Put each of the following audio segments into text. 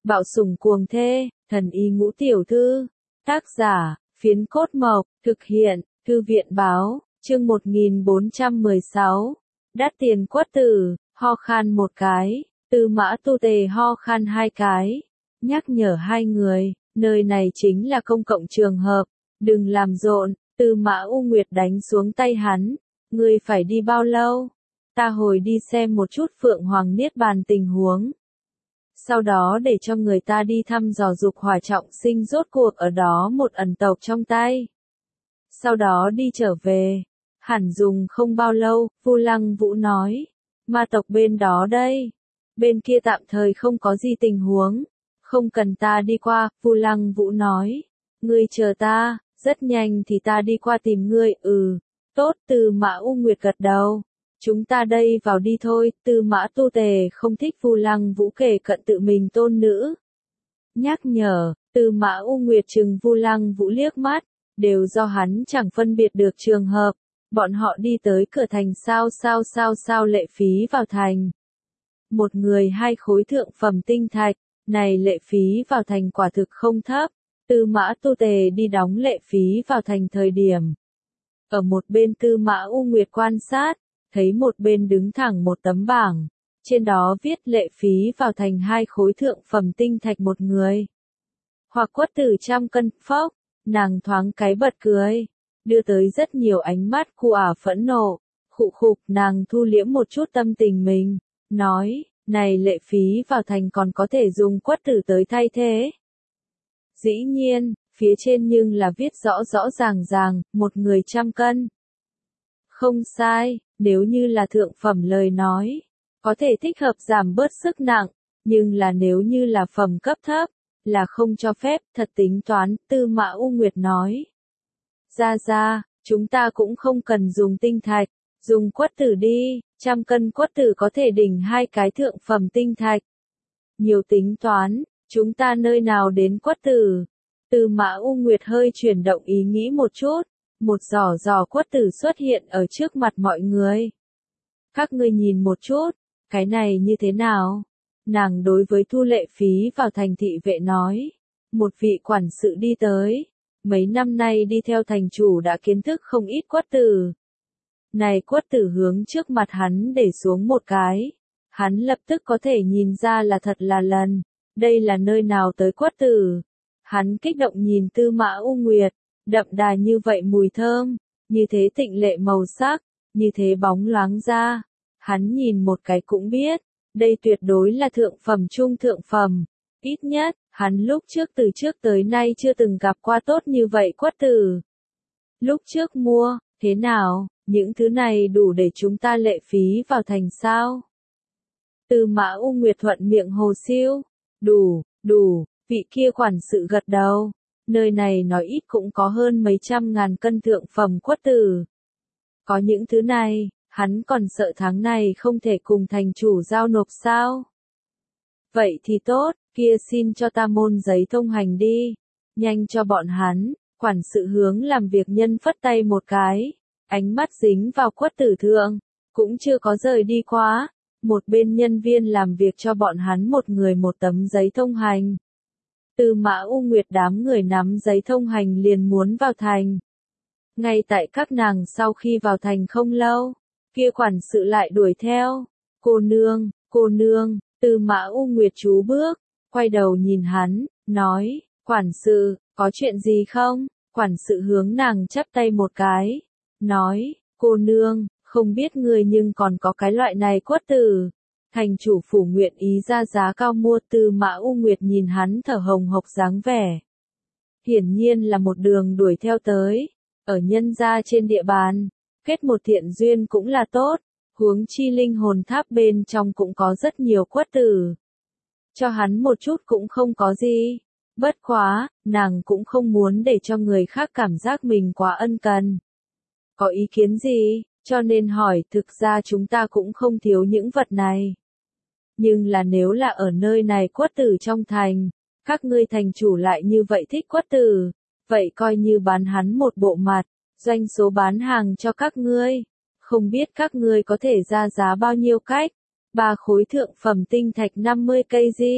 Bạo sủng cuồng thê, thần y ngũ tiểu thư. Tác giả, Phiến Cốt Mộc, thực hiện, Thư viện báo, chương 1416. Đắt tiền quất tử, ho khan một cái, Tư Mã Tu Tề ho khan hai cái. Nhắc nhở hai người, nơi này chính là công cộng trường hợp, đừng làm rộn. Tư Mã U Nguyệt đánh xuống tay hắn. Ngươi phải đi bao lâu? Ta hồi đi xem một chút Phượng Hoàng Niết Bàn tình huống. Sau đó để cho người ta đi thăm dò Dục Hỏa trọng sinh rốt cuộc ở đó một ẩn tộc trong tay. Sau đó đi trở về. Hẳn dùng không bao lâu, Vu Lăng Vũ nói. Ma tộc bên đó đây. Bên kia tạm thời không có gì tình huống. Không cần ta đi qua, Vu Lăng Vũ nói. Ngươi chờ ta, rất nhanh thì ta đi qua tìm ngươi, Tốt, Tư Mã U Nguyệt gật đầu. Chúng ta đây vào đi thôi. Tư Mã Tu Tề không thích Vu Lăng Vũ kể cận tự mình tôn nữ. Nhắc nhở, Tư Mã U Nguyệt trừng Vu Lăng Vũ liếc mắt, đều do hắn chẳng phân biệt được trường hợp. Bọn họ đi tới cửa thành sao lệ phí vào thành. Một người 2 khối thượng phẩm tinh thạch, này lệ phí vào thành quả thực không thấp. Tư Mã Tu Tề đi đóng lệ phí vào thành thời điểm. Ở một bên Tư Mã U Nguyệt quan sát, thấy một bên đứng thẳng một tấm bảng, trên đó viết lệ phí vào thành 2 khối thượng phẩm tinh thạch một người. Hoặc quất tử 100 cân, phốc, nàng thoáng cái bật cười, đưa tới rất nhiều ánh mắt khu phẫn nộ, khục, nàng thu liễm một chút tâm tình mình, nói, này lệ phí vào thành còn có thể dùng quất tử tới thay thế. Dĩ nhiên, phía trên nhưng là viết rõ ràng, một người 100 cân. Không sai, nếu như là thượng phẩm lời nói, có thể thích hợp giảm bớt sức nặng, nhưng là nếu như là phẩm cấp thấp, là không cho phép, thật tính toán, Tư Mã U Nguyệt nói. Ra, chúng ta cũng không cần dùng tinh thạch, dùng quất tử đi, 100 cân quất tử có thể đỉnh 2 cái thượng phẩm tinh thạch. Nhiều tính toán, chúng ta nơi nào đến quất tử? Tư Mã U Nguyệt hơi chuyển động ý nghĩ một chút, một giỏ quất tử xuất hiện ở trước mặt mọi người. Các ngươi nhìn một chút, cái này như thế nào? Nàng đối với thu lệ phí vào thành thị vệ nói. Một vị quản sự đi tới, mấy năm nay đi theo thành chủ đã kiến thức không ít quất tử. Này quất tử hướng trước mặt hắn để xuống một cái. Hắn lập tức có thể nhìn ra là thật là lần. Đây là nơi nào tới quất tử? Hắn kích động nhìn Tư Mã U Nguyệt, đậm đà như vậy mùi thơm, như thế tịnh lệ màu sắc, như thế bóng loáng ra. Hắn nhìn một cái cũng biết, đây tuyệt đối là thượng phẩm trung thượng phẩm. Ít nhất, hắn lúc trước từ trước tới nay chưa từng gặp qua tốt như vậy quất tử. Lúc trước mua, thế nào, những thứ này đủ để chúng ta lệ phí vào thành sao? Tư Mã U Nguyệt thuận miệng hồ siêu, đủ, vị kia quản sự gật đầu. Nơi này nói ít cũng có hơn mấy trăm ngàn cân thượng phẩm quất tử. Có những thứ này, hắn còn sợ tháng này không thể cùng thành chủ giao nộp sao? Vậy thì tốt, kia xin cho ta môn giấy thông hành đi. Nhanh cho bọn hắn, quản sự hướng làm việc nhân phất tay một cái. Ánh mắt dính vào quất tử thượng, cũng chưa có rời đi quá. Một bên nhân viên làm việc cho bọn hắn một người một tấm giấy thông hành. Tư Mã U Nguyệt đám người nắm giấy thông hành liền muốn vào thành. Ngay tại các nàng sau khi vào thành không lâu, kia quản sự lại đuổi theo. Cô nương, Tư Mã U Nguyệt chú bước, quay đầu nhìn hắn, nói, quản sự, có chuyện gì không? Quản sự hướng nàng chắp tay một cái, nói, cô nương, không biết người nhưng còn có cái loại này quất tử. Thành chủ phủ nguyện ý ra giá cao mua. Tư Mã U Nguyệt nhìn hắn thở hồng hộc dáng vẻ. Hiển nhiên là một đường đuổi theo tới, ở nhân gia trên địa bàn, kết một thiện duyên cũng là tốt, huống chi linh hồn tháp bên trong cũng có rất nhiều quất tử. Cho hắn một chút cũng không có gì, bất quá, nàng cũng không muốn để cho người khác cảm giác mình quá ân cần. Có ý kiến gì, cho nên hỏi, thực ra chúng ta cũng không thiếu những vật này. Nhưng là nếu là ở nơi này quất tử trong thành, các ngươi thành chủ lại như vậy thích quất tử, vậy coi như bán hắn một bộ mặt, doanh số bán hàng cho các ngươi. Không biết các ngươi có thể ra giá bao nhiêu cách? 3 khối thượng phẩm tinh thạch 50 cây gì?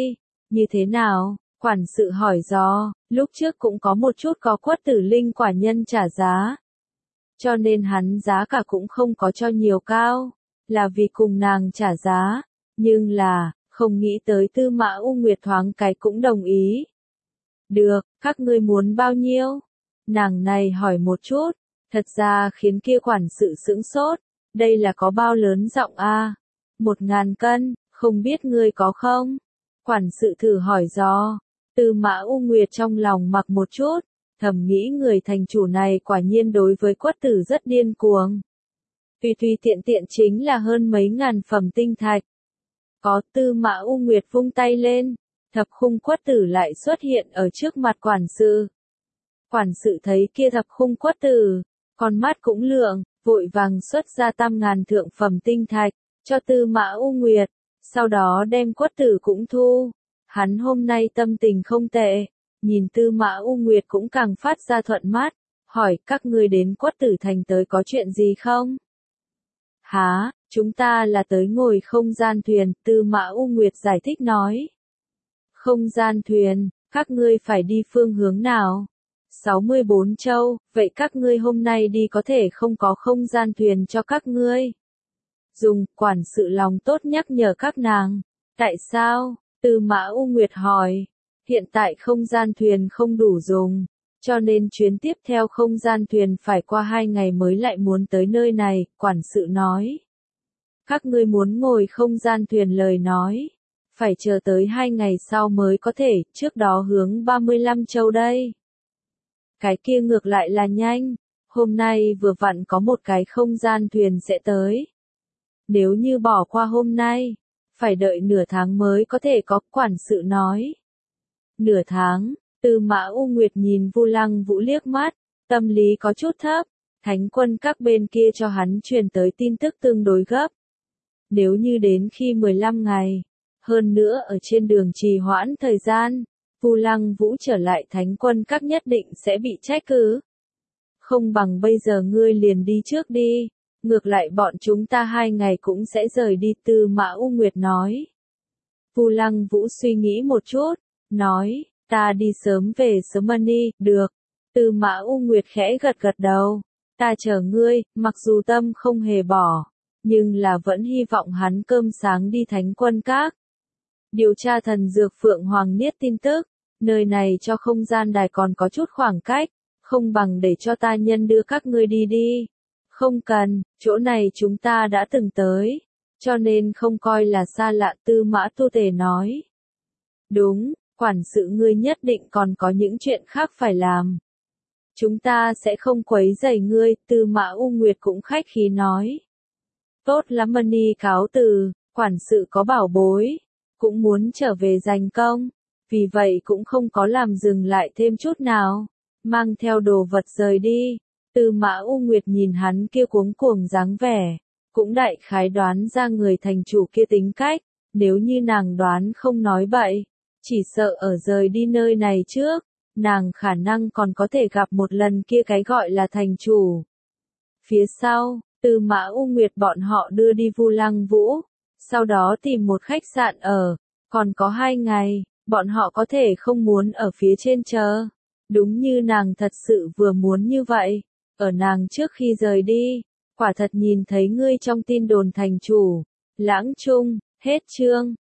Như thế nào? Quản sự hỏi dò, lúc trước cũng có một chút có quất tử linh quả nhân trả giá. Cho nên hắn giá cả cũng không có cho nhiều cao, là vì cùng nàng trả giá. Nhưng là, không nghĩ tới Tư Mã U Nguyệt thoáng cái cũng đồng ý. Được, các ngươi muốn bao nhiêu? Nàng này hỏi một chút, thật ra khiến kia quản sự sững sốt, đây là có bao lớn giọng a? 1.000 cân, không biết ngươi có không? Quản sự thử hỏi dò, Tư Mã U Nguyệt trong lòng mặc một chút, thầm nghĩ người thành chủ này quả nhiên đối với quất tử rất điên cuồng. Tùy tùy tiện tiện chính là hơn mấy ngàn phẩm tinh thạch. Có. Tư Mã U Nguyệt vung tay lên, thập khung quất tử lại xuất hiện ở trước mặt quản sự. Quản sự thấy kia thập khung quất tử, con mắt cũng lượng, vội vàng xuất ra 8.000 thượng phẩm tinh thạch, cho Tư Mã U Nguyệt, sau đó đem quất tử cũng thu. Hắn hôm nay tâm tình không tệ, nhìn Tư Mã U Nguyệt cũng càng phát ra thuận mắt, hỏi các ngươi đến quất tử thành tới có chuyện gì không? Hả, chúng ta là tới ngồi không gian thuyền, Tư Mã U Nguyệt giải thích nói. Không gian thuyền, các ngươi phải đi phương hướng nào? 64 châu, vậy các ngươi hôm nay đi có thể không có không gian thuyền cho các ngươi. Dùng, quản sự lòng tốt nhắc nhở các nàng. Tại sao? Tư Mã U Nguyệt hỏi. Hiện tại không gian thuyền không đủ dùng, cho nên chuyến tiếp theo không gian thuyền phải qua 2 ngày mới lại muốn tới nơi này, quản sự nói. Các ngươi muốn ngồi không gian thuyền lời nói, phải chờ tới 2 ngày sau mới có thể, trước đó hướng 35 châu đây. Cái kia ngược lại là nhanh, hôm nay vừa vặn có một cái không gian thuyền sẽ tới. Nếu như bỏ qua hôm nay, phải đợi nửa tháng mới có thể có, quản sự nói. Nửa tháng, Tư Mã U Nguyệt nhìn Vu Lăng Vũ liếc mắt, tâm lý có chút thấp, thánh quân các bên kia cho hắn truyền tới tin tức tương đối gấp. Nếu như đến khi 15 ngày, hơn nữa ở trên đường trì hoãn thời gian, Vu Lăng Vũ trở lại thánh quân các nhất định sẽ bị trách cứ. Không bằng bây giờ ngươi liền đi trước đi, ngược lại bọn chúng ta 2 ngày cũng sẽ rời đi, Tư Mã U Nguyệt nói. Vu Lăng Vũ suy nghĩ một chút, nói, ta đi sớm về sớm đi, được. Tư Mã U Nguyệt khẽ gật gật đầu, ta chờ ngươi, mặc dù tâm không hề bỏ, nhưng là vẫn hy vọng hắn cơm sáng đi thánh quân các. Điều tra thần dược Phượng Hoàng Niết tin tức, nơi này cho không gian đài còn có chút khoảng cách, không bằng để cho ta nhân đưa các ngươi đi đi. Không cần, chỗ này chúng ta đã từng tới, cho nên không coi là xa lạ, Tư Mã Tu Tề nói. Đúng, quản sự ngươi nhất định còn có những chuyện khác phải làm. Chúng ta sẽ không quấy rầy ngươi, Tư Mã U Nguyệt cũng khách khí nói. Tốt lắm, Mani cáo từ, quản sự có bảo bối, cũng muốn trở về giành công, vì vậy cũng không có làm dừng lại thêm chút nào, mang theo đồ vật rời đi. Tư Mã U Nguyệt nhìn hắn kia cuống cuồng dáng vẻ, cũng đại khái đoán ra người thành chủ kia tính cách, nếu như nàng đoán không nói bậy, chỉ sợ ở rời đi nơi này trước, nàng khả năng còn có thể gặp một lần kia cái gọi là thành chủ. Phía sau, Tư Mã U Nguyệt bọn họ đưa đi Vu Lăng Vũ, sau đó tìm một khách sạn ở, còn có 2 ngày, bọn họ có thể không muốn ở phía trên chờ. Đúng như nàng thật sự vừa muốn như vậy, ở nàng trước khi rời đi, quả thật nhìn thấy ngươi trong tin đồn thành chủ. Lãng Trung, hết chương.